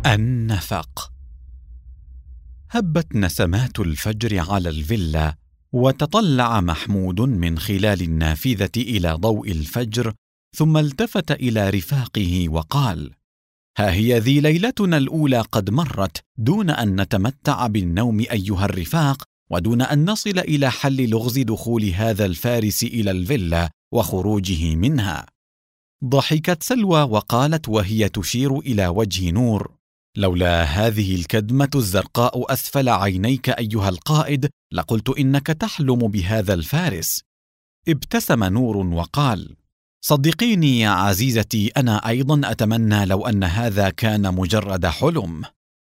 النفق. هبت نسمات الفجر على الفيلا، وتطلع محمود من خلال النافذة إلى ضوء الفجر، ثم التفت إلى رفاقه وقال: ها هي ذي ليلتنا الأولى قد مرت دون أن نتمتع بالنوم أيها الرفاق، ودون أن نصل إلى حل لغز دخول هذا الفارس إلى الفيلا وخروجه منها. ضحكت سلوى وقالت وهي تشير إلى وجه نور: لولا هذه الكدمة الزرقاء أسفل عينيك أيها القائد لقلت إنك تحلم بهذا الفارس. ابتسم نور وقال: صدقيني يا عزيزتي، أنا أيضا أتمنى لو أن هذا كان مجرد حلم.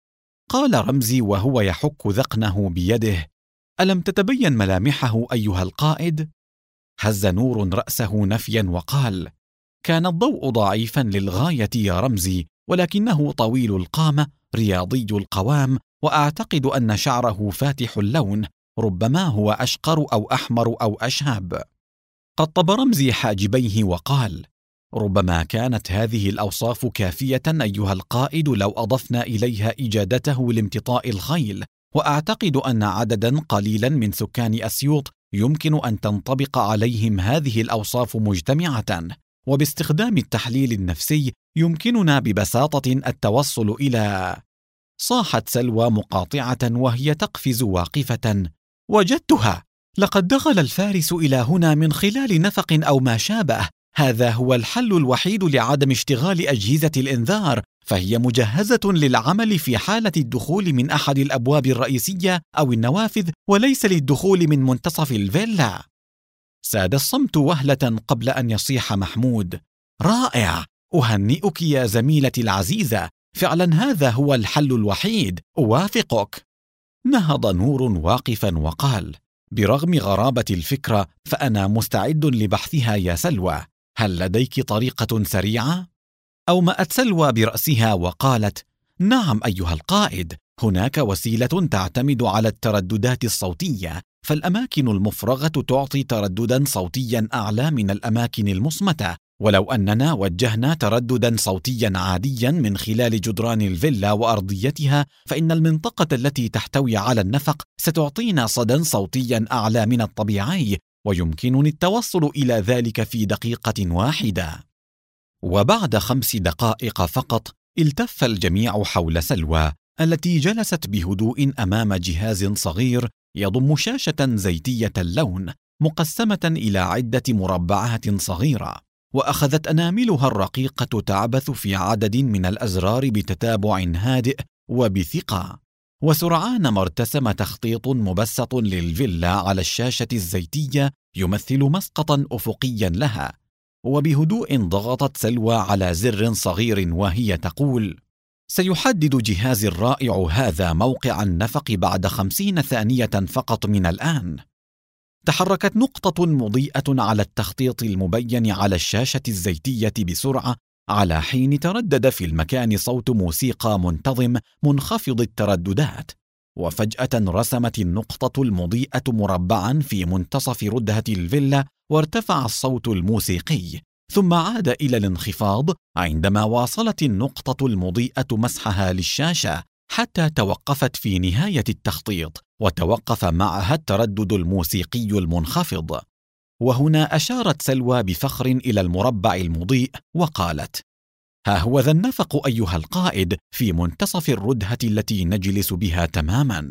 قال رمزي وهو يحك ذقنه بيده: ألم تتبين ملامحه أيها القائد؟ هز نور رأسه نفيا وقال: كان الضوء ضعيفا للغاية يا رمزي، ولكنه طويل القامة رياضي القوام، وأعتقد أن شعره فاتح اللون، ربما هو أشقر أو أحمر أو أشهب. قطب رمزي حاجبيه وقال: ربما كانت هذه الأوصاف كافية أيها القائد لو أضفنا إليها إجادته لامتطاء الخيل، وأعتقد أن عددا قليلا من سكان أسيوط يمكن أن تنطبق عليهم هذه الأوصاف مجتمعة، وباستخدام التحليل النفسي يمكننا ببساطة التوصل إلى... صاحت سلوى مقاطعة وهي تقفز واقفة: وجدتها! لقد دخل الفارس إلى هنا من خلال نفق أو ما شابه. هذا هو الحل الوحيد لعدم اشتغال أجهزة الإنذار، فهي مجهزة للعمل في حالة الدخول من أحد الأبواب الرئيسية أو النوافذ، وليس للدخول من منتصف الفيلا. ساد الصمت وهلة قبل أن يصيح محمود: رائع! أهنئك يا زميلتي العزيزة، فعلا هذا هو الحل الوحيد، أوافقك. نهض نور واقفا وقال: برغم غرابة الفكرة فأنا مستعد لبحثها يا سلوى، هل لديك طريقة سريعة؟ أومأت سلوى برأسها وقالت: نعم أيها القائد، هناك وسيلة تعتمد على الترددات الصوتية، فالأماكن المفرغة تعطي ترددا صوتيا أعلى من الأماكن المصمتة، ولو أننا وجهنا ترددا صوتيا عاديا من خلال جدران الفيلا وأرضيتها، فإن المنطقة التي تحتوي على النفق ستعطينا صدى صوتيا أعلى من الطبيعي، ويمكنني التوصل إلى ذلك في دقيقة واحدة. وبعد 5 دقائق فقط التف الجميع حول سلوى التي جلست بهدوء أمام جهاز صغير يضم شاشة زيتية اللون مقسمة إلى عدة مربعات صغيرة، وأخذت أناملها الرقيقة تعبث في عدد من الأزرار بتتابع هادئ وبثقة. وسرعان ما ارتسم تخطيط مبسط للفيلا على الشاشة الزيتية يمثل مسقطا أفقيا لها، وبهدوء ضغطت سلوى على زر صغير وهي تقول: سيحدد جهازي الرائع هذا موقع النفق بعد 50 ثانية فقط من الآن. تحركت نقطة مضيئة على التخطيط المبين على الشاشة الزيتية بسرعة، على حين تردد في المكان صوت موسيقى منتظم منخفض الترددات، وفجأة رسمت النقطة المضيئة مربعا في منتصف ردهة الفيلا، وارتفع الصوت الموسيقي، ثم عاد إلى الانخفاض عندما واصلت النقطة المضيئة مسحها للشاشة حتى توقفت في نهاية التخطيط، وتوقف معها التردد الموسيقي المنخفض. وهنا أشارت سلوى بفخر إلى المربع المضيء وقالت: ها هو ذا النفق أيها القائد في منتصف الردهة التي نجلس بها تماما.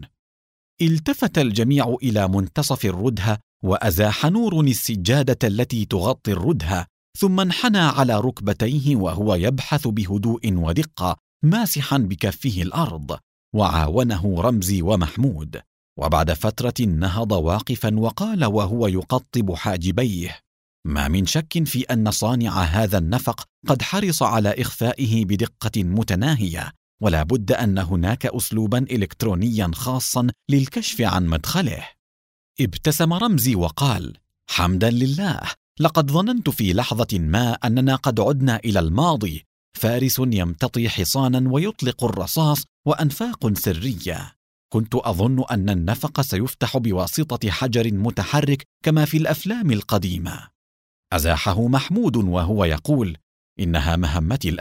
التفت الجميع إلى منتصف الردهة، وأزاح نور السجادة التي تغطي الردهة، ثم انحنى على ركبتيه وهو يبحث بهدوء ودقة ماسحا بكفه الأرض، وعاونه رمزي ومحمود. وبعد فترة نهض واقفا وقال وهو يقطب حاجبيه: ما من شك في أن صانع هذا النفق قد حرص على إخفائه بدقة متناهية، ولا بد أن هناك أسلوبا إلكترونيا خاصا للكشف عن مدخله. ابتسم رمزي وقال: حمدا لله، لقد ظننت في لحظة ما أننا قد عدنا إلى الماضي، فارس يمتطي حصانا ويطلق الرصاص وأنفاق سرية. كنت أظن أن النفق سيفتح بواسطة حجر متحرك كما في الأفلام القديمة. أزاحه محمود وهو يقول: إنها مهمتي الآن،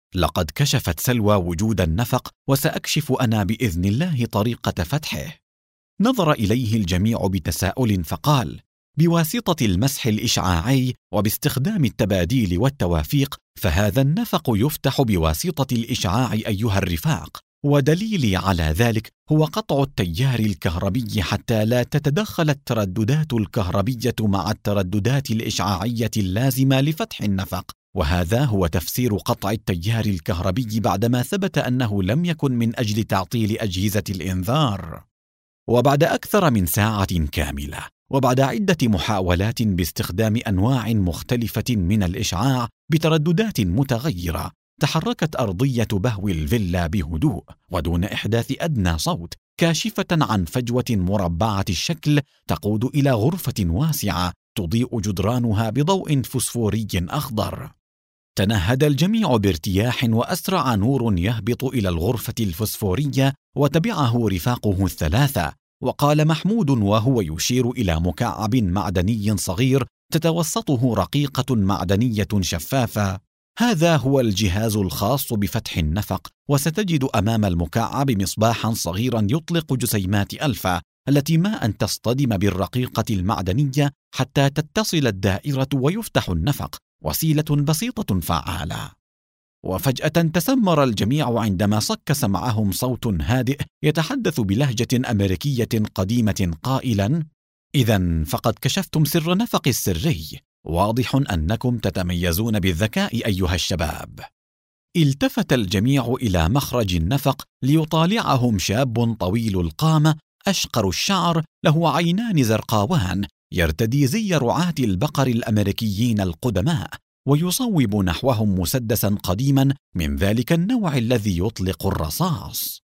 لقد كشفت سلوى وجود النفق، وسأكشف أنا بإذن الله طريقة فتحه. نظر إليه الجميع بتساؤل فقال: بواسطة المسح الإشعاعي وباستخدام التباديل والتوافيق، فهذا النفق يفتح بواسطة الإشعاع أيها الرفاق، ودليلي على ذلك هو قطع التيار الكهربي حتى لا تتدخل الترددات الكهربية مع الترددات الإشعاعية اللازمة لفتح النفق، وهذا هو تفسير قطع التيار الكهربي بعدما ثبت أنه لم يكن من أجل تعطيل أجهزة الإنذار. وبعد أكثر من ساعة كاملة، وبعد عدة محاولات باستخدام أنواع مختلفة من الإشعاع بترددات متغيرة، تحركت أرضية بهو الفيلا بهدوء ودون إحداث أدنى صوت، كاشفة عن فجوة مربعة الشكل تقود إلى غرفة واسعة تضيء جدرانها بضوء فسفوري أخضر. تنهد الجميع بارتياح، وأسرع نور يهبط إلى الغرفة الفسفورية، وتبعه رفاقه الثلاثة. وقال محمود وهو يشير إلى مكعب معدني صغير تتوسطه رقيقة معدنية شفافة: هذا هو الجهاز الخاص بفتح النفق، وستجد أمام المكعب مصباحا صغيرا يطلق جسيمات ألفا التي ما أن تصطدم بالرقيقة المعدنية حتى تتصل الدائرة ويفتح النفق، وسيلة بسيطة فعالة. وفجأة تسمر الجميع عندما صك سمعهم صوت هادئ يتحدث بلهجة أمريكية قديمة قائلا: إذن فقد كشفتم سر نفق السري، واضح أنكم تتميزون بالذكاء أيها الشباب. التفت الجميع إلى مخرج النفق ليطالعهم شاب طويل القامة أشقر الشعر، له عينان زرقاوان، يرتدي زي رعاة البقر الأمريكيين القدماء، ويصوب نحوهم مسدسا قديما من ذلك النوع الذي يطلق الرصاص.